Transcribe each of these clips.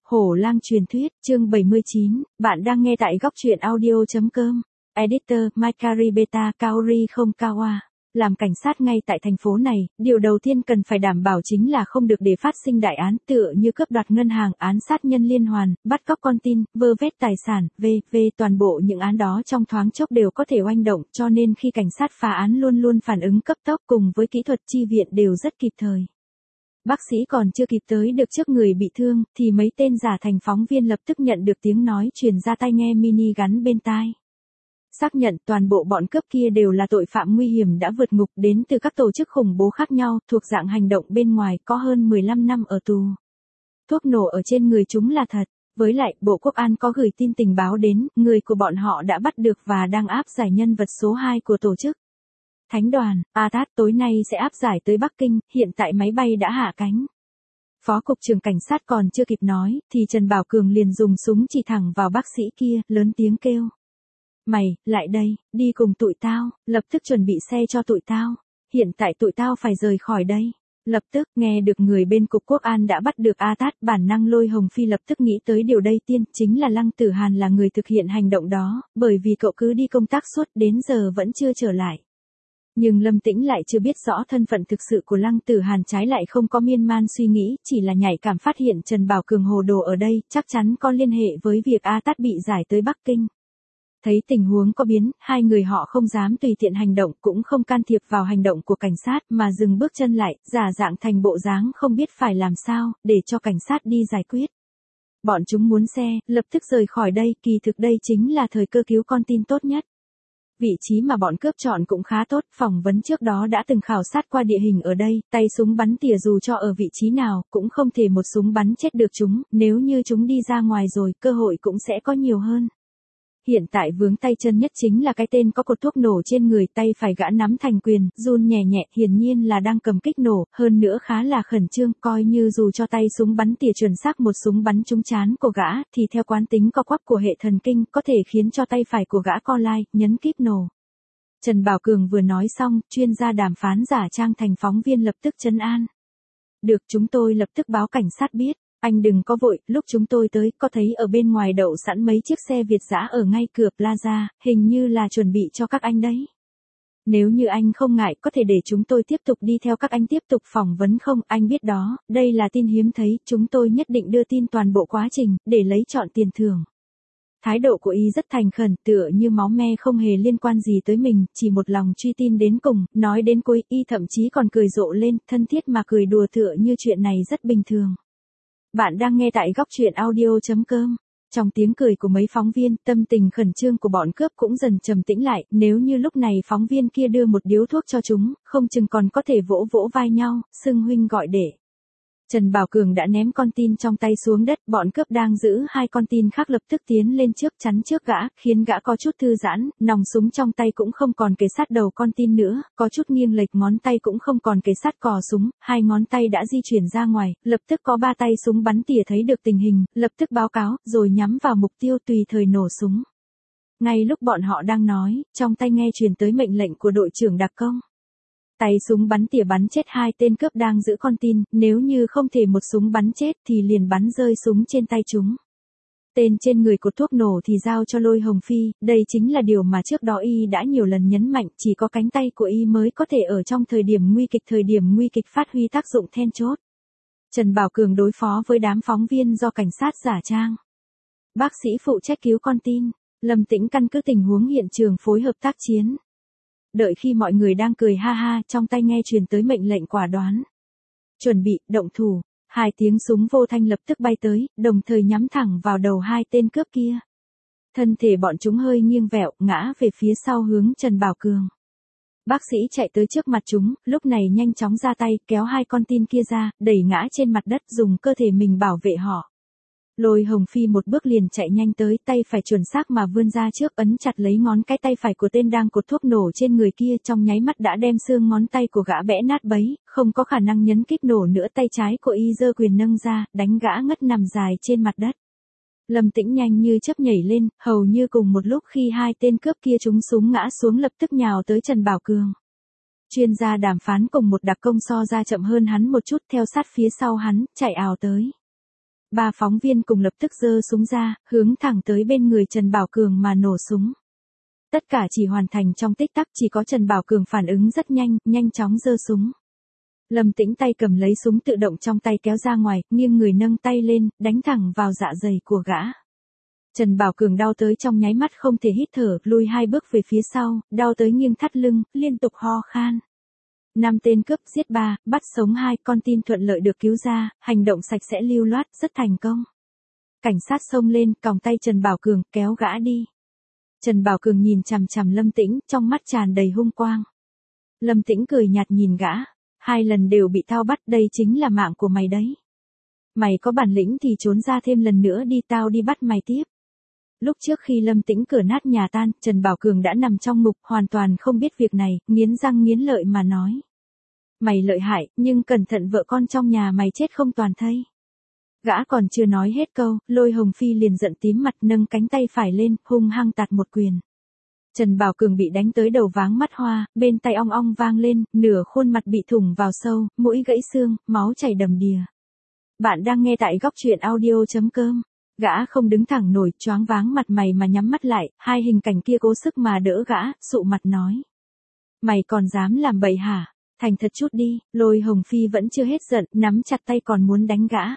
Hổ lang truyền thuyết, chương 79, bạn đang nghe tại góc truyện audio.com. Editor, Makari Beta, Kaori không Kawa. Làm cảnh sát ngay tại thành phố này, điều đầu tiên cần phải đảm bảo chính là không được để phát sinh đại án tựa như cướp đoạt ngân hàng, án sát nhân liên hoàn, bắt cóc con tin, vơ vét tài sản, v.v. Toàn bộ những án đó trong thoáng chốc đều có thể oanh động, cho nên khi cảnh sát phá án luôn luôn phản ứng cấp tốc cùng với kỹ thuật chi viện đều rất kịp thời. Bác sĩ còn chưa kịp tới được trước người bị thương, thì mấy tên giả thành phóng viên lập tức nhận được tiếng nói truyền ra tai nghe mini gắn bên tai. Xác nhận toàn bộ bọn cướp kia đều là tội phạm nguy hiểm đã vượt ngục đến từ các tổ chức khủng bố khác nhau, thuộc dạng hành động bên ngoài, có hơn 15 năm ở tù. Thuốc nổ ở trên người chúng là thật. Với lại, Bộ Quốc an có gửi tin tình báo đến, người của bọn họ đã bắt được và đang áp giải nhân vật số 2 của tổ chức. Thánh đoàn, Atat tối nay sẽ áp giải tới Bắc Kinh, hiện tại máy bay đã hạ cánh. Phó cục trưởng cảnh sát còn chưa kịp nói, thì Trần Bảo Cường liền dùng súng chỉ thẳng vào bác sĩ kia, lớn tiếng kêu. Mày, lại đây, đi cùng tụi tao, lập tức chuẩn bị xe cho tụi tao. Hiện tại tụi tao phải rời khỏi đây. Lập tức, nghe được người bên Cục Quốc an đã bắt được Atat, bản năng Lôi Hồng Phi lập tức nghĩ tới điều đây tiên, chính là Lăng Tử Hàn là người thực hiện hành động đó, bởi vì cậu cứ đi công tác suốt đến giờ vẫn chưa trở lại. Nhưng Lâm Tĩnh lại chưa biết rõ thân phận thực sự của Lăng Tử Hàn, trái lại không có miên man suy nghĩ, chỉ là nhạy cảm phát hiện Trần Bảo Cường hồ đồ ở đây, chắc chắn có liên hệ với việc Atat bị giải tới Bắc Kinh. Thấy tình huống có biến, hai người họ không dám tùy tiện hành động, cũng không can thiệp vào hành động của cảnh sát, mà dừng bước chân lại, giả dạng thành bộ dáng không biết phải làm sao, để cho cảnh sát đi giải quyết. Bọn chúng muốn xe, lập tức rời khỏi đây, kỳ thực đây chính là thời cơ cứu con tin tốt nhất. Vị trí mà bọn cướp chọn cũng khá tốt, phỏng vấn trước đó đã từng khảo sát qua địa hình ở đây, tay súng bắn tỉa dù cho ở vị trí nào, cũng không thể một súng bắn chết được chúng, nếu như chúng đi ra ngoài rồi, cơ hội cũng sẽ có nhiều hơn. Hiện tại vướng tay chân nhất chính là cái tên có cột thuốc nổ trên người, tay phải gã nắm thành quyền, run nhẹ nhẹ, hiển nhiên là đang cầm kích nổ, hơn nữa khá là khẩn trương, coi như dù cho tay súng bắn tỉa chuẩn xác một súng bắn trúng trán của gã, thì theo quán tính co quắp của hệ thần kinh, có thể khiến cho tay phải của gã co lai, nhấn kíp nổ. Trần Bảo Cường vừa nói xong, chuyên gia đàm phán giả trang thành phóng viên lập tức trấn an. Được, chúng tôi lập tức báo cảnh sát biết. Anh đừng có vội, lúc chúng tôi tới, có thấy ở bên ngoài đậu sẵn mấy chiếc xe Việt dã ở ngay cửa Plaza, hình như là chuẩn bị cho các anh đấy. Nếu như anh không ngại, có thể để chúng tôi tiếp tục đi theo các anh tiếp tục phỏng vấn không, anh biết đó, đây là tin hiếm thấy, chúng tôi nhất định đưa tin toàn bộ quá trình, để lấy trọn tiền thưởng. Thái độ của y rất thành khẩn, tựa như máu me không hề liên quan gì tới mình, chỉ một lòng truy tin đến cùng, nói đến cuối, y thậm chí còn cười rộ lên, thân thiết mà cười đùa tựa như chuyện này rất bình thường. Bạn đang nghe tại góc truyện audio.com. Trong tiếng cười của mấy phóng viên, tâm tình khẩn trương của bọn cướp cũng dần trầm tĩnh lại, nếu như lúc này phóng viên kia đưa một điếu thuốc cho chúng, không chừng còn có thể vỗ vỗ vai nhau, xưng huynh gọi đệ. Trần Bảo Cường đã ném con tin trong tay xuống đất, bọn cướp đang giữ hai con tin khác lập tức tiến lên trước chắn trước gã, khiến gã có chút thư giãn, nòng súng trong tay cũng không còn kề sát đầu con tin nữa, có chút nghiêng lệch, ngón tay cũng không còn kề sát cò súng, hai ngón tay đã di chuyển ra ngoài, lập tức có ba tay súng bắn tỉa thấy được tình hình, lập tức báo cáo, rồi nhắm vào mục tiêu tùy thời nổ súng. Ngay lúc bọn họ đang nói, trong tai nghe truyền tới mệnh lệnh của đội trưởng đặc công. Tay súng bắn tỉa bắn chết hai tên cướp đang giữ con tin, nếu như không thể một súng bắn chết thì liền bắn rơi súng trên tay chúng. Tên trên người cột thuốc nổ thì giao cho Lôi Hồng Phi, đây chính là điều mà trước đó y đã nhiều lần nhấn mạnh, chỉ có cánh tay của y mới có thể ở trong thời điểm nguy kịch phát huy tác dụng then chốt. Trần Bảo Cường đối phó với đám phóng viên do cảnh sát giả trang. Bác sĩ phụ trách cứu con tin, Lâm Tĩnh căn cứ tình huống hiện trường phối hợp tác chiến. Đợi khi mọi người đang cười ha ha, trong tai nghe truyền tới mệnh lệnh quả đoán. Chuẩn bị, động thủ, hai tiếng súng vô thanh lập tức bay tới, đồng thời nhắm thẳng vào đầu hai tên cướp kia. Thân thể bọn chúng hơi nghiêng vẹo, ngã về phía sau hướng Trần Bảo Cường. Bác sĩ chạy tới trước mặt chúng, lúc này nhanh chóng ra tay, kéo hai con tin kia ra, đẩy ngã trên mặt đất, dùng cơ thể mình bảo vệ họ. Lôi Hồng Phi một bước liền chạy nhanh tới, tay phải chuẩn xác mà vươn ra trước, ấn chặt lấy ngón cái tay phải của tên đang cột thuốc nổ trên người kia, trong nháy mắt đã đem xương ngón tay của gã bẽ nát bấy, không có khả năng nhấn kíp nổ nữa, tay trái của y giơ quyền nâng ra, đánh gã ngất nằm dài trên mặt đất. Lâm Tĩnh nhanh như chớp nhảy lên, hầu như cùng một lúc khi hai tên cướp kia trúng súng ngã xuống lập tức nhào tới Trần Bảo Cường. Chuyên gia đàm phán cùng một đặc công so ra chậm hơn hắn một chút, theo sát phía sau hắn, chạy ào tới. Ba phóng viên cùng lập tức giơ súng ra, hướng thẳng tới bên người Trần Bảo Cường mà nổ súng. Tất cả chỉ hoàn thành trong tích tắc, chỉ có Trần Bảo Cường phản ứng rất nhanh, nhanh chóng giơ súng. Lâm Tĩnh tay cầm lấy súng tự động trong tay kéo ra ngoài, nghiêng người nâng tay lên, đánh thẳng vào dạ dày của gã. Trần Bảo Cường đau tới trong nháy mắt không thể hít thở, lùi 2 bước về phía sau, đau tới nghiêng thắt lưng, liên tục ho khan. 5 tên cướp giết 3, bắt sống 2, con tin thuận lợi được cứu ra, hành động sạch sẽ lưu loát, rất thành công. Cảnh sát xông lên, còng tay Trần Bảo Cường, kéo gã đi. Trần Bảo Cường nhìn chằm chằm Lâm Tĩnh, trong mắt tràn đầy hung quang. Lâm Tĩnh cười nhạt nhìn gã, 2 lần đều bị tao bắt, đây chính là mạng của mày đấy. Mày có bản lĩnh thì trốn ra thêm lần nữa đi, tao đi bắt mày tiếp. Lúc trước khi Lâm Tĩnh cửa nát nhà tan, Trần Bảo Cường đã nằm trong ngục, hoàn toàn không biết việc này, nghiến răng nghiến lợi mà nói. Mày lợi hại, nhưng cẩn thận vợ con trong nhà mày chết không toàn thây. Gã còn chưa nói hết câu, Lôi Hồng Phi liền giận tím mặt, nâng cánh tay phải lên, hung hăng tạt một quyền. Trần Bảo Cường bị đánh tới đầu váng mắt hoa, bên tai ong ong vang lên, nửa khuôn mặt bị thủng vào sâu, mũi gãy xương, máu chảy đầm đìa. Bạn đang nghe tại góc truyện audio.com. Gã không đứng thẳng nổi, choáng váng mặt mày mà nhắm mắt lại, 2 hình cảnh kia cố sức mà đỡ gã, sụ mặt nói. Mày còn dám làm bậy hả? Thành thật chút đi. Lôi Hồng Phi vẫn chưa hết giận, nắm chặt tay còn muốn đánh gã.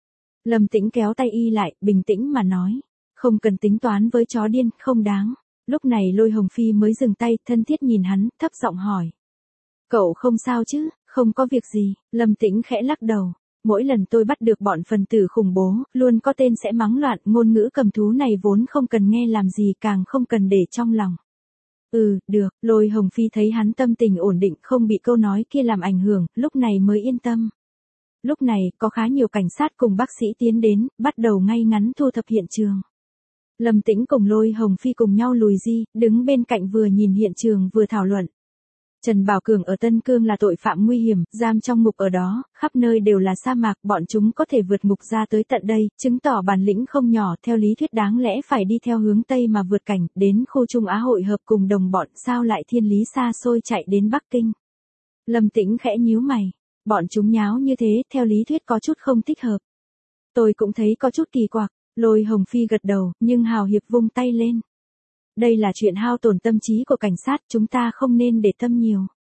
Lâm Tĩnh kéo tay y lại, bình tĩnh mà nói. Không cần tính toán với chó điên, không đáng. Lúc này Lôi Hồng Phi mới dừng tay, thân thiết nhìn hắn, thấp giọng hỏi. Cậu không sao chứ, không có việc gì. Lâm Tĩnh khẽ lắc đầu. Mỗi lần tôi bắt được bọn phần tử khủng bố, luôn có tên sẽ mắng loạn, ngôn ngữ cầm thú này vốn không cần nghe làm gì, càng không cần để trong lòng. Được. Lôi Hồng Phi thấy hắn tâm tình ổn định, không bị câu nói kia làm ảnh hưởng, lúc này mới yên tâm. Lúc này, có khá nhiều cảnh sát cùng bác sĩ tiến đến, bắt đầu ngay ngắn thu thập hiện trường. Lâm Tĩnh cùng Lôi Hồng Phi cùng nhau lùi di, đứng bên cạnh vừa nhìn hiện trường vừa thảo luận. Trần Bảo Cường ở Tân Cương là tội phạm nguy hiểm, giam trong ngục ở đó, khắp nơi đều là sa mạc, bọn chúng có thể vượt ngục ra tới tận đây, chứng tỏ bản lĩnh không nhỏ, theo lý thuyết đáng lẽ phải đi theo hướng Tây mà vượt cảnh, đến khu Trung Á hội hợp cùng đồng bọn, sao lại thiên lý xa xôi chạy đến Bắc Kinh. Lâm Tĩnh khẽ nhíu mày, bọn chúng nháo như thế, theo lý thuyết có chút không thích hợp. Tôi cũng thấy có chút kỳ quặc. Lôi Hồng Phi gật đầu, nhưng hào hiệp vung tay lên. Đây là chuyện hao tổn tâm trí của cảnh sát, chúng ta không nên để tâm nhiều.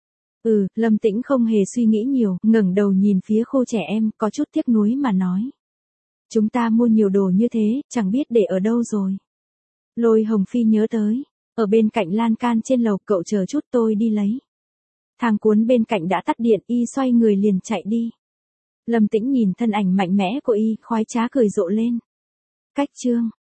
Lâm Tĩnh không hề suy nghĩ nhiều, ngẩng đầu nhìn phía khu trẻ em, có chút tiếc nuối mà nói. Chúng ta mua nhiều đồ như thế, chẳng biết để ở đâu rồi. Lôi Hồng Phi nhớ tới, ở bên cạnh lan can trên lầu, cậu chờ chút tôi đi lấy. Thang cuốn bên cạnh đã tắt điện, y xoay người liền chạy đi. Lâm Tĩnh nhìn thân ảnh mạnh mẽ của y, khoái trá cười rộ lên. Cách chương